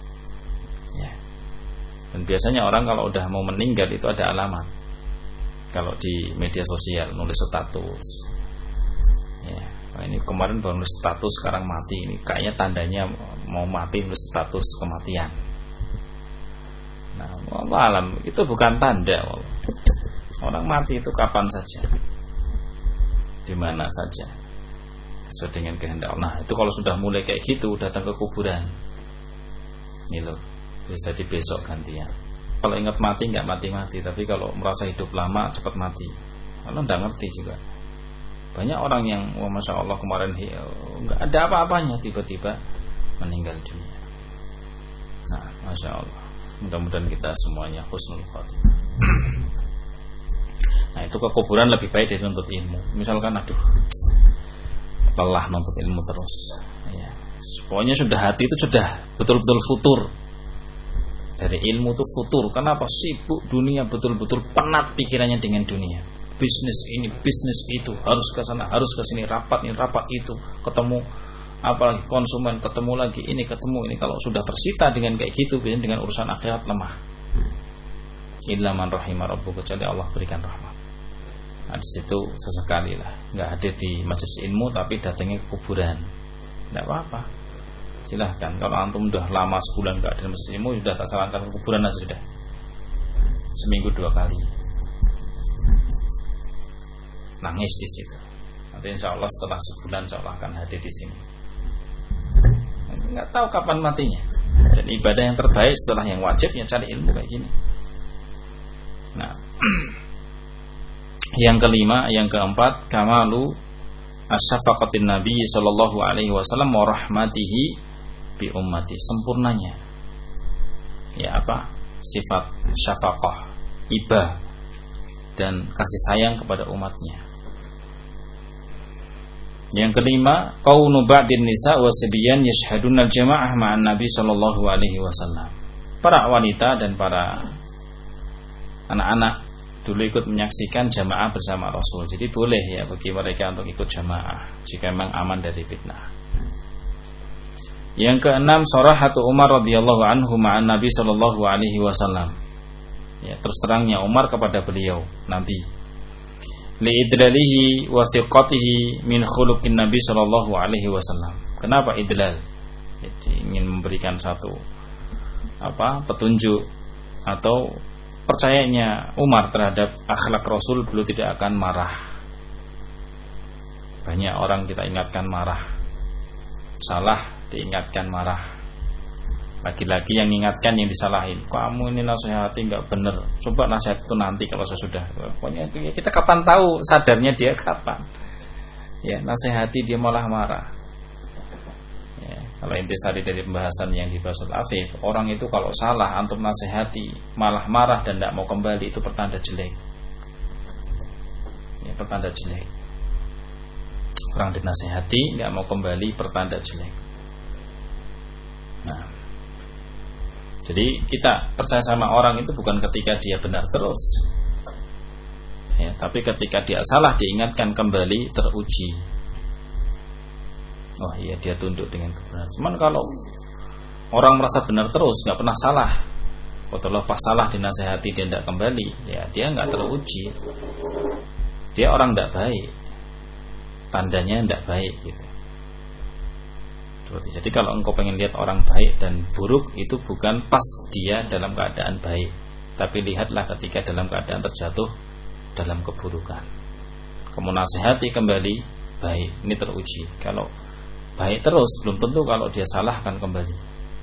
Ya. Dan biasanya orang kalau udah mau meninggal itu ada alamat. kalau di media sosial nulis status. Ya, ini kemarin baru nulis status, sekarang mati. Ini kayaknya tandanya mau mati, nulis status kematian. Nah, wallahu alam, itu bukan tanda. Orang mati itu kapan saja, di mana saja, sesuai dengan kehendak Allah. Nah, itu kalau sudah mulai kayak gitu, datang ke kuburan, ini loh, bisa di besok gantian. Kalau ingat mati nggak mati-mati, tapi kalau merasa hidup lama cepat mati, Allah nggak ngerti juga. Banyak orang yang, wah masya Allah kemarin nggak ada apa-apanya, tiba-tiba meninggal dunia. Nah, masya Allah, mudah-mudahan kita semuanya husnul khotimah. Nah, itu ke kuburan lebih baik dari nuntut ilmu. Misalkan aduh, lelah nuntut ilmu terus, ya, pokoknya sudah hati itu sudah betul-betul futur dari ilmu itu futur. Kenapa? Sibuk dunia, betul-betul penat pikirannya dengan dunia. Bisnis ini, bisnis itu, harus ke sana, harus ke sini, rapat ini, rapat itu, ketemu apalagi konsumen, ketemu lagi ini, ketemu ini. Kalau sudah tersita dengan kayak gitu, biasanya dengan urusan akhirat lemah. Illa man rahimah rabbuh, kecuali Allah berikan rahmat. Nah, di situ sesekali lah, nggak ada di majelis ilmu tapi datangnya ke kuburan, nggak apa-apa, silahkan. Kalau antum udah lama sebulan nggak ada di majelis ilmu, sudah tak sarankan ke kuburan aja sudah, seminggu 2 kali, nangis di situ. Nanti insya Allah setelah sebulan insya Allah akan hadir di sini. Nggak tahu kapan matinya. Dan ibadah yang terbaik setelah yang wajib yang cari ilmu kayak gini. Nah, yang kelima, yang keempat, kamalu asyafaqatin Nabi sallallahu alaihi wasallam wa rahmatihi bi ummati, sempurnanya ya apa? Sifat syafaqah, ibah dan kasih sayang kepada umatnya. Yang kelima, qaunu ba'din nisa wa sibyan yashhaduna al-jama'ah ma'an Nabi sallallahu alaihi wasallam. Para wanita dan para anak-anak dulu ikut menyaksikan jamaah bersama Rasul. Jadi boleh ya bagi mereka untuk ikut jamaah jika memang aman dari fitnah. Yang keenam, sarahatu Umar radhiyallahu anhu ma'an Nabi sallallahu alaihi wasallam. Ya, terus terangnya Umar kepada beliau Nabi. Li'idlalihi wa thiqatihi min khuluqin Nabi sallallahu alaihi wasallam. Kenapa idlal? Jadi ingin memberikan satu petunjuk atau percayanya Umar terhadap akhlak Rasul, beliau tidak akan marah. Banyak orang kita ingatkan marah, salah diingatkan marah. Lagi-lagi yang ingatkan yang disalahin. Kamu ini nasihati nggak bener. Coba nasihat itu nanti kalau sudah. Pokoknya kita kapan tahu sadarnya dia kapan? Ya, nasihati dia malah marah. Ya, kalau intisari dari pembahasan yang dibahas Afif, orang itu kalau salah antum nasihati malah marah dan tidak mau kembali, itu pertanda jelek. Ya, pertanda jelek. Orang dinasihati nggak mau kembali, pertanda jelek. Nah, jadi kita percaya sama orang itu bukan ketika dia benar terus, ya, tapi ketika dia salah diingatkan kembali, teruji. Oh iya, dia tunduk dengan kebenaran. Cuman kalau orang merasa benar terus, nggak pernah salah, kalau pas salah dinasehati dia tidak kembali, ya dia nggak teruji. Dia orang tidak baik, tandanya tidak baik gitu. Jadi kalau engkau pengen lihat orang baik dan buruk, itu bukan pas dia dalam keadaan baik, tapi lihatlah ketika dalam keadaan terjatuh dalam keburukan. Kamu nasihati kembali, baik, ini teruji. Kalau baik terus, belum tentu kalau dia salah akan kembali.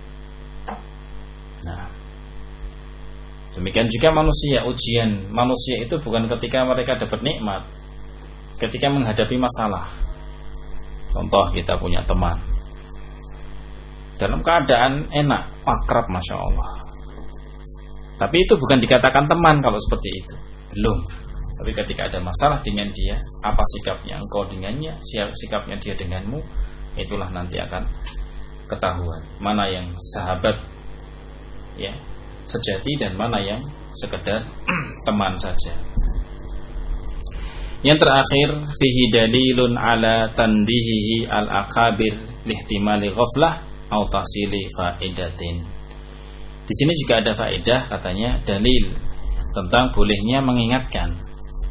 Nah, demikian juga manusia. Ujian manusia itu bukan ketika mereka dapat nikmat, ketika menghadapi masalah. Contoh, kita punya teman dalam keadaan enak, akrab, masya Allah, tapi itu bukan dikatakan teman kalau seperti itu, belum. Tapi ketika ada masalah dengan dia, apa sikapnya engkau dengannya, sikapnya dia denganmu, itulah nanti akan ketahuan mana yang sahabat ya sejati dan mana yang sekedar teman saja. Yang terakhir, fihi dalilun ala tandihihi al-akabir lihtimali ghaflah au tahsili faidatin. Di sini juga ada faedah, katanya dalil tentang bolehnya mengingatkan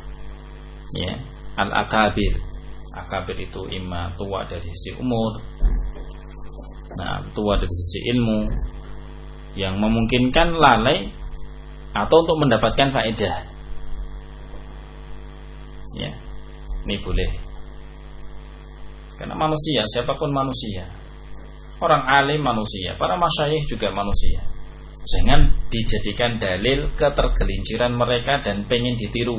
Ya, al-akabir. Akabir itu imma tua dari sisi umur, nah, tua dari sisi ilmu, yang memungkinkan lalai atau untuk mendapatkan faedah. Ya, ini boleh. Karena manusia, siapapun manusia, orang alim manusia, para masyayikh juga manusia. Jangan dijadikan dalil ketergelinciran mereka dan pengen ditiru.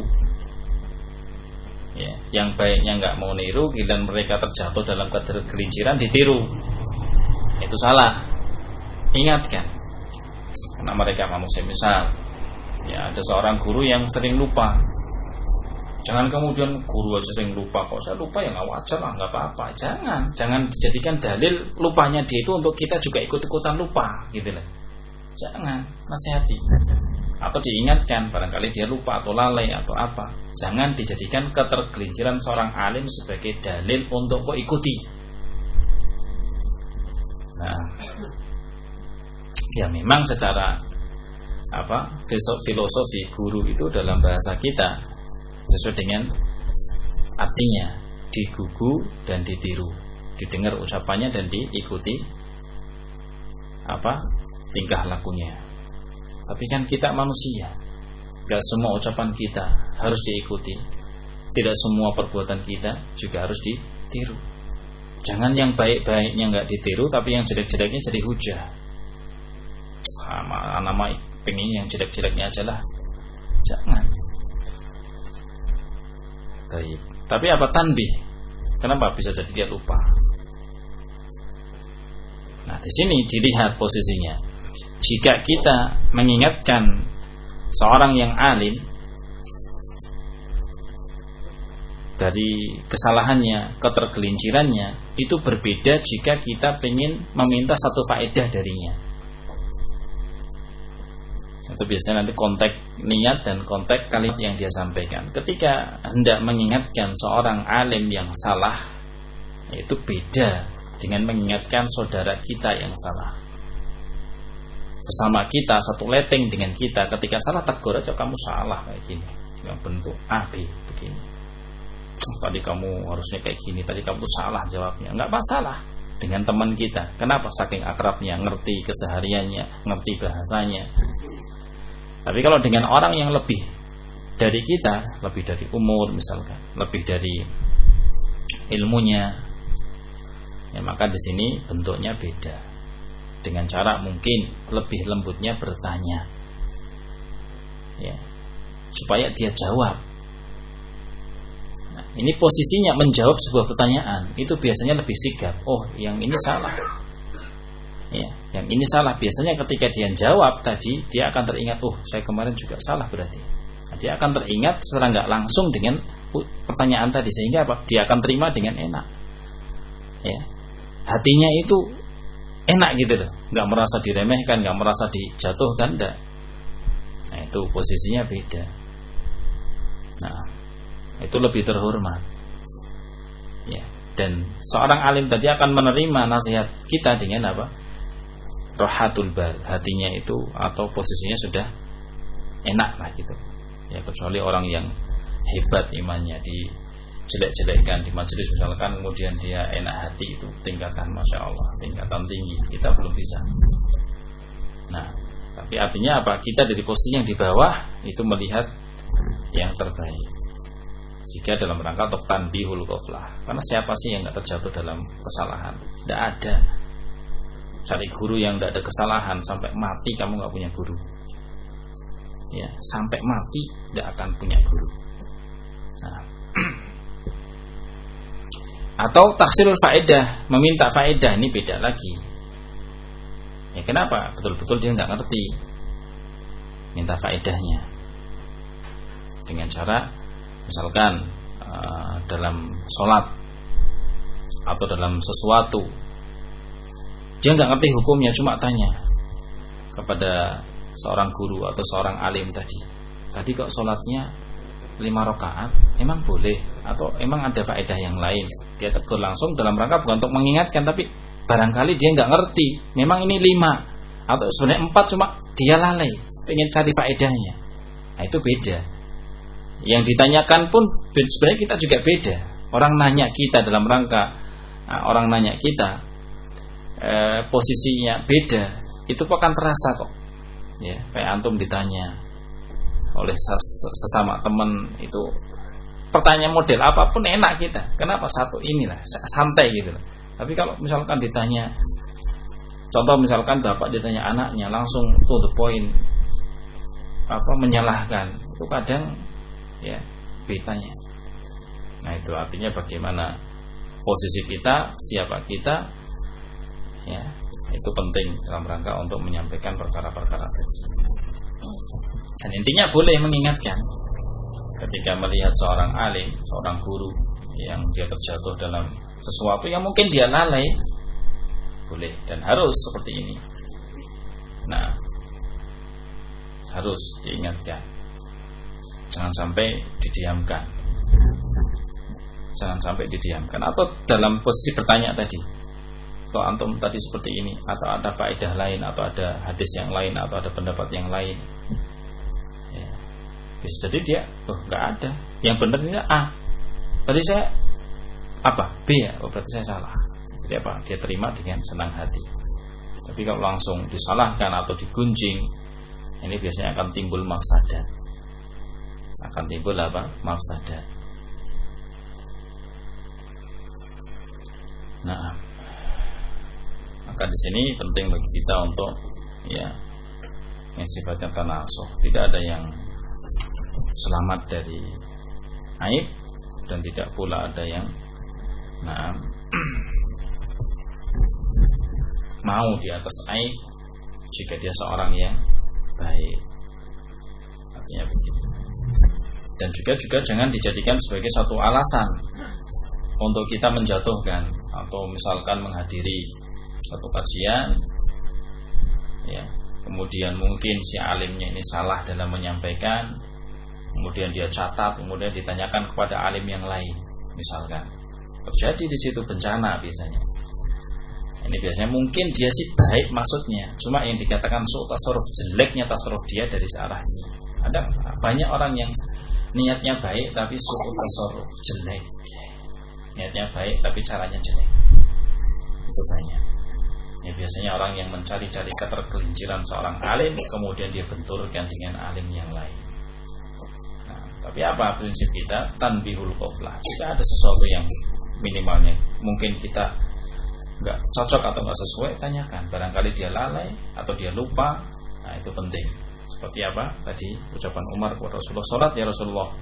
Ya, yang baiknya nggak mau niru, dan mereka terjatuh dalam ketergelinciran ditiru, itu salah. Ingatkan, karena mereka manusia. Misal, ya ada seorang guru yang sering lupa. Jangan kemudian guru aja sering lupa, kok saya lupa ya nggak wajar lah, nggak apa-apa. Jangan dijadikan dalil lupanya dia itu untuk kita juga ikut-ikutan lupa, gitu lah. Jangan, nasihati atau diingatkan, barangkali dia lupa atau lalai atau apa. Jangan dijadikan ketergelinciran seorang alim sebagai dalil untuk kau ikuti. Nah, ya memang secara filosofi guru itu dalam bahasa kita sesuai dengan artinya, digugu dan ditiru, didengar ucapannya dan diikuti tingkah lakunya. Tapi kan kita manusia, tidak semua ucapan kita harus diikuti, tidak semua perbuatan kita juga harus ditiru. Jangan yang baik-baiknya nggak ditiru, tapi yang jelek-jeleknya jadi hujah. Nama pengen yang jelek-jeleknya aja lah. Jangan. Baik. Tapi apa tanbih? Kenapa bisa jadi dia lupa? Nah, di sini dilihat posisinya. Jika kita mengingatkan seorang yang alim dari kesalahannya, ketergelincirannya, itu berbeda jika kita ingin meminta satu faedah darinya. Itu biasanya nanti konteks niat dan konteks kalimat yang dia sampaikan. Ketika hendak mengingatkan seorang alim yang salah, itu beda dengan mengingatkan saudara kita yang salah. Sesama kita, satu leteng dengan kita, ketika salah tegur aja, kamu salah kayak gini, yang bentuk A, B, begini. Tadi kamu harusnya kayak gini, tadi kamu salah jawabnya. Enggak masalah dengan teman kita. Kenapa? Saking akrabnya, ngerti kesehariannya, ngerti bahasanya. Tapi kalau dengan orang yang lebih dari kita, lebih dari umur misalkan, lebih dari ilmunya, ya maka di sini bentuknya beda. Dengan cara mungkin lebih lembutnya bertanya, ya, supaya dia jawab. Nah, ini posisinya menjawab sebuah pertanyaan itu biasanya lebih sigap. Oh, yang ini salah. Ya, yang ini salah. Biasanya ketika dia jawab tadi, dia akan teringat, oh, saya kemarin juga salah berarti. Nah, dia akan teringat secara nggak langsung dengan pertanyaan tadi, sehingga apa? Dia akan terima dengan enak. Ya, hatinya itu enak gitu loh, nggak merasa diremehkan, nggak merasa dijatuhkan, enggak. Nah, itu posisinya beda. Nah, itu lebih terhormat. Ya, dan seorang alim tadi akan menerima nasihat kita dengan apa? Rohatul bal, hatinya itu atau posisinya sudah enak lah gitu. Ya, kecuali orang yang hebat imannya, jelek-jelekkan di majelis misalkan, kemudian dia enak hati, itu tingkatan Masya Allah, tingkatan tinggi, kita belum bisa. Nah, tapi artinya apa? Kita dari posisi yang di bawah itu melihat yang terbaik. Jika dalam rangka untuk tanbihul ghaflah, karena siapa sih yang tidak terjatuh dalam kesalahan? Tidak ada. Cari guru yang tidak ada kesalahan sampai mati, kamu nggak punya guru. Ya, sampai mati tidak akan punya guru. Nah, atau taksirul faedah, meminta faedah, ini beda lagi. Ya, kenapa? Betul-betul dia nggak ngerti minta faedahnya dengan cara misalkan dalam sholat atau dalam sesuatu dia nggak ngerti hukumnya, cuma tanya kepada seorang guru atau seorang alim tadi kok sholatnya 5 rakaat, emang boleh atau emang ada faedah yang lain? Dia tegur langsung dalam rangka bukan untuk mengingatkan, tapi barangkali dia nggak ngerti, memang ini 5 atau sebenarnya 4, cuma dia lalai pengen cari faedahnya. Nah, itu beda. yang ditanyakan pun sebenarnya kita juga beda. Orang nanya kita dalam rangka orang nanya kita posisinya beda, itu kok akan terasa kok. Ya, kayak antum ditanya oleh sesama teman itu pertanyaan model apapun enak kita. Kenapa satu inilah santai gitu. Tapi kalau misalkan ditanya, contoh misalkan bapak ditanya anaknya langsung to the point, menyalahkan, itu kadang ya betanya. Nah itu artinya bagaimana posisi kita, siapa kita, ya itu penting dalam rangka untuk menyampaikan perkara-perkara tersebut. Dan intinya boleh mengingatkan ketika melihat seorang alim, seorang guru yang dia terjatuh dalam sesuatu yang mungkin dia lalai, boleh dan harus seperti ini. Nah, harus diingatkan, jangan sampai didiamkan, atau dalam posisi bertanya tadi, kalau antum tadi seperti ini, atau ada faedah lain, atau ada hadis yang lain, atau ada pendapat yang lain, ya. Bisa jadi dia, nggak ada, yang benar ini A, tadi saya apa B ya, berarti saya salah. Jadi apa? Dia terima dengan senang hati. Tapi kalau langsung disalahkan atau digunjing, ini biasanya akan timbul mafsadat. Mafsadat. Nah, maka di sini penting bagi kita untuk ya yang sifatnya tanasuh. Tidak ada yang selamat dari aib dan tidak pula ada yang mau di atas aib jika dia seorang yang baik. Artinya begitu. Dan juga jangan dijadikan sebagai satu alasan untuk kita menjatuhkan atau misalkan menghadiri satu kajian, ya, kemudian mungkin si alimnya ini salah dalam menyampaikan, kemudian dia catat, kemudian ditanyakan kepada alim yang lain, misalkan terjadi di situ bencana biasanya. Ini biasanya mungkin dia sih baik maksudnya, cuma yang dikatakan tasarruf, jeleknya tasarruf dia dari searah ini. Ada banyak orang yang niatnya baik tapi tasarruf jelek, niatnya baik tapi caranya jelek. Itu banyak. Ya, biasanya orang yang mencari-cari ketergelinciran seorang alim, kemudian dia benturkan dengan alim yang lain. Nah, tapi apa prinsip kita? Tanbihul qoblah. Jika ada sesuatu yang minimalnya mungkin kita nggak cocok atau nggak sesuai, tanyakan. Barangkali dia lalai atau dia lupa. Nah itu penting. Seperti apa tadi ucapan Umar kepada Rasulullah, sholat ya Rasulullah.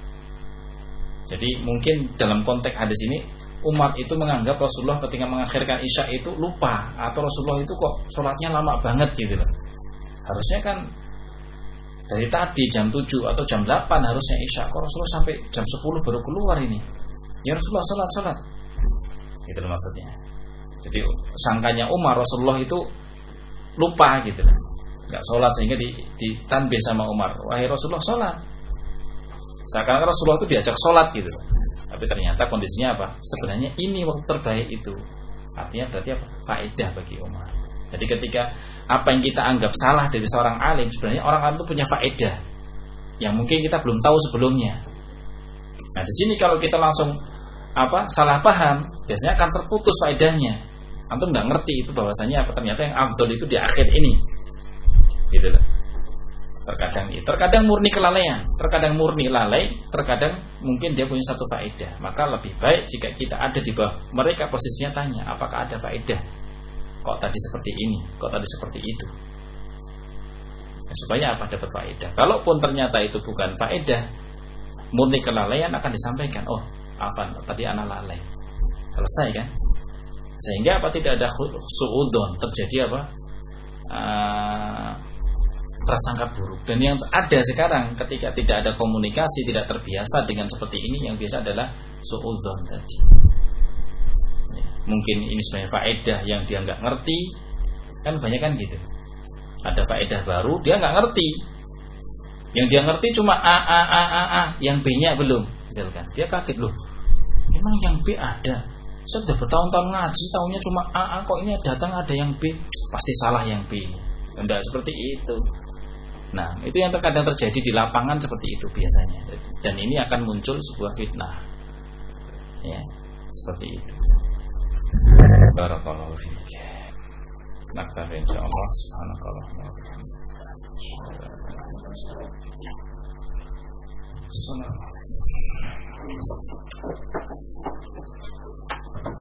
Jadi mungkin dalam konteks hadis ini Umar itu menganggap Rasulullah ketika mengakhirkan Isya itu lupa, atau Rasulullah itu kok sholatnya lama banget gitu loh. Harusnya kan dari tadi jam 7 atau jam 8 harusnya Isya, kok Rasulullah sampai jam 10 baru keluar ini. Ya Rasulullah sholat. Itu maksudnya. Jadi sangkanya Umar Rasulullah itu lupa gitu loh, nggak sholat, sehingga ditanbih sama Umar, wahai Rasulullah sholat. Seakan-akan Rasulullah itu diajak sholat gitu. Tapi ternyata kondisinya apa? Sebenarnya ini waktu terbaik itu. Artinya berarti apa? Faedah bagi Umar. Jadi ketika apa yang kita anggap salah dari seorang alim, sebenarnya orang alim itu punya faedah yang mungkin kita belum tahu sebelumnya. Nah di sini kalau kita langsung salah paham, biasanya akan terputus faedahnya. Antum nggak ngerti itu bahwasanya ternyata yang afdol itu di akhir ini. Gitu loh. Terkadang murni kelalaian, terkadang murni lalai, terkadang mungkin dia punya satu faedah. Maka lebih baik jika kita ada di bawah mereka, posisinya tanya, apakah ada faedah? Kok tadi seperti ini, kok tadi seperti itu? Nah, supaya apa? Dapat faedah. Kalaupun ternyata itu bukan faedah, murni kelalaian, akan disampaikan, oh apa tadi anak lalai. Selesai kan? Sehingga apa, tidak ada suudzon, terjadi apa? Prasangka buruk. Dan yang ada sekarang ketika tidak ada komunikasi, tidak terbiasa dengan seperti ini, yang biasa adalah suudzon tadi. Ya, mungkin ini sebenarnya faedah yang dia nggak ngerti, kan banyak kan gitu. Ada faedah baru dia nggak ngerti, yang dia ngerti cuma a, yang B-nya belum. Misalkan dia kaget, loh memang yang B ada, saya sudah bertahun-tahun ngaji tahunya cuma a, kok ini datang ada yang B, pasti salah yang B. Tidak seperti itu. Nah, itu yang terkadang terjadi di lapangan seperti itu biasanya. Dan ini akan muncul sebuah fitnah. Ya, seperti itu. Barakallahu fiik. Naktafi insyaallah. Subhanakallahumma wa bihamdika.